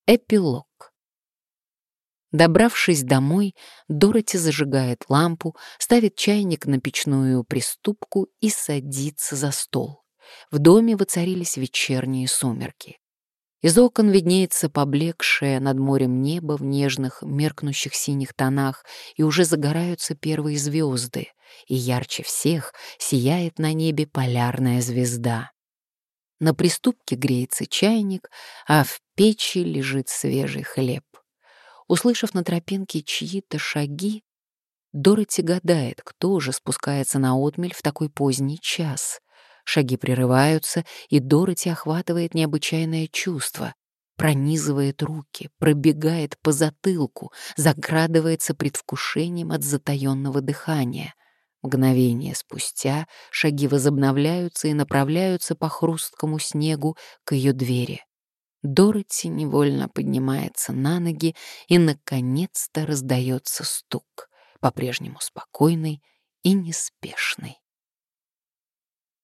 Эпилог. Добравшись домой, Дороти зажигает лампу, ставит чайник на печную приступку и садится за стол. В доме воцарились вечерние сумерки. Из окон виднеется поблекшее над морем небо в нежных, меркнущих синих тонах, и уже загораются первые звезды, и ярче всех сияет на небе полярная звезда. На приступке греется чайник, а в печи лежит свежий хлеб. Услышав на тропинке чьи-то шаги, Дороти гадает, кто же спускается на отмель в такой поздний час. Шаги прерываются, и Дороти охватывает необычайное чувство, пронизывает руки, пробегает по затылку, закрадывается предвкушением от затаённого дыхания. Мгновение спустя шаги возобновляются и направляются по хрусткому снегу к ее двери. Дороти невольно поднимается на ноги, и, наконец-то, раздается стук, по-прежнему спокойный и неспешный.